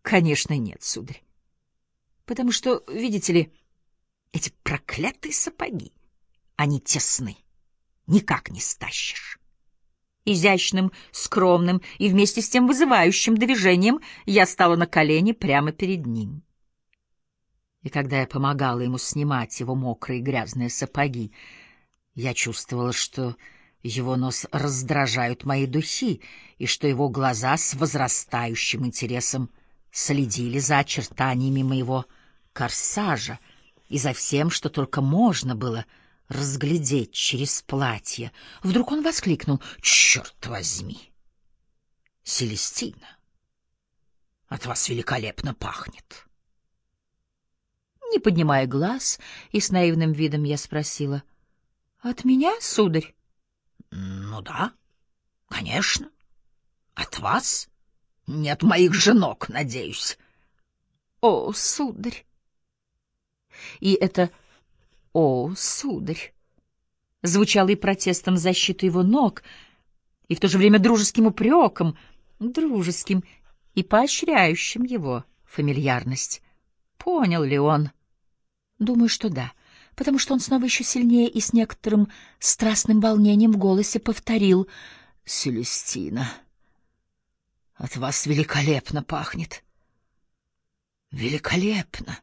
Конечно, нет, сударь. Потому что, видите ли, эти проклятые сапоги, они тесны, никак не стащишь. Изящным, скромным и вместе с тем вызывающим движением я стала на колени прямо перед ним. И когда я помогала ему снимать его мокрые грязные сапоги, я чувствовала, что его нос раздражают мои духи, и что его глаза с возрастающим интересом следили за очертаниями моего корсажа и за всем, что только можно было разглядеть через платье. Вдруг он воскликнул: «Черт возьми! Селестина, от вас великолепно пахнет!» Не поднимая глаз и с наивным видом я спросила: «От меня, сударь?» «Ну да, конечно. От вас? Не от моих женок, надеюсь». «О, сударь!» И это «О, сударь!» звучало и протестом в защиту его ног, и в то же время дружеским упреком, дружеским и поощряющим его фамильярность. Понял ли он? Думаю, что да, потому что он снова еще сильнее и с некоторым страстным волнением в голосе повторил: «Селестина, от вас великолепно пахнет. Великолепно!»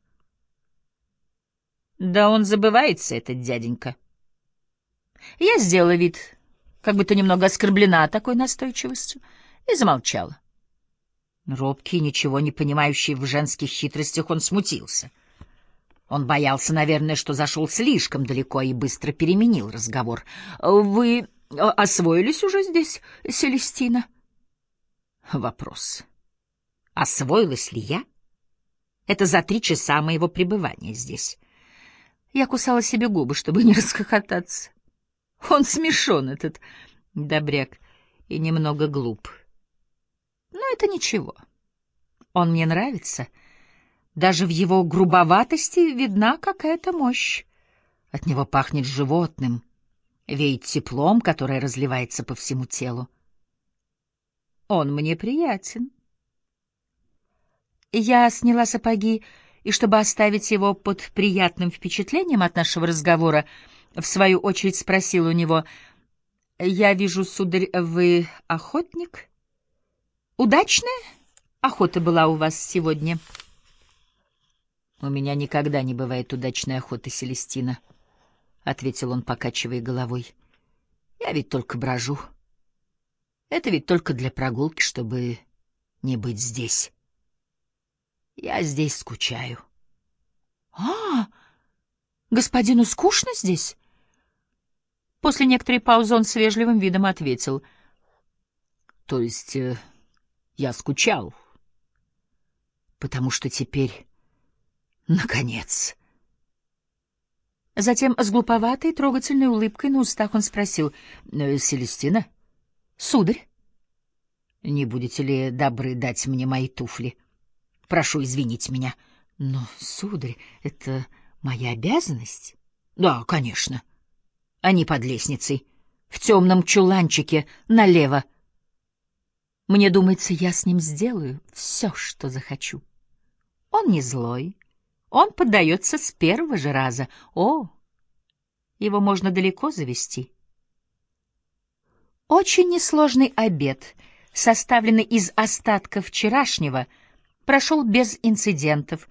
Да он забывается, этот дяденька. Я сделала вид, как будто немного оскорблена такой настойчивостью, и замолчала. Робкий, ничего не понимающий в женских хитростях, он смутился. Он боялся, наверное, что зашел слишком далеко и быстро переменил разговор. «Вы освоились уже здесь, Селестина?» Вопрос. Освоилась ли я? Это за 3 часа моего пребывания здесь. Я кусала себе губы, чтобы не расхохотаться. Он смешон, этот добряк, и немного глуп. Но это ничего. Он мне нравится. Даже в его грубоватости видна какая-то мощь. От него пахнет животным, веет теплом, которое разливается по всему телу. Он мне приятен. Я сняла сапоги, и чтобы оставить его под приятным впечатлением от нашего разговора, в свою очередь спросила у него: «Я вижу, сударь, вы охотник? Удачная охота была у вас сегодня?» «У меня никогда не бывает удачной охоты, Селестина», — ответил он, покачивая головой. «Я ведь только брожу. Это ведь только для прогулки, чтобы не быть здесь. Я здесь скучаю». «А, господину скучно здесь?» После некоторой паузы он с вежливым видом ответил: «То есть я скучал, потому что теперь, наконец...» Затем с глуповатой, трогательной улыбкой на устах он спросил: «Селестина, сударь, не будете ли добры дать мне мои туфли? Прошу извинить меня». «Но, сударь, это моя обязанность?» «Да, конечно. Они под лестницей, в темном чуланчике налево. Мне думается, я с ним сделаю все, что захочу. Он не злой, он поддается с первого же раза. О, его можно далеко завести». Очень несложный обед, составленный из остатков вчерашнего, прошел без инцидентов.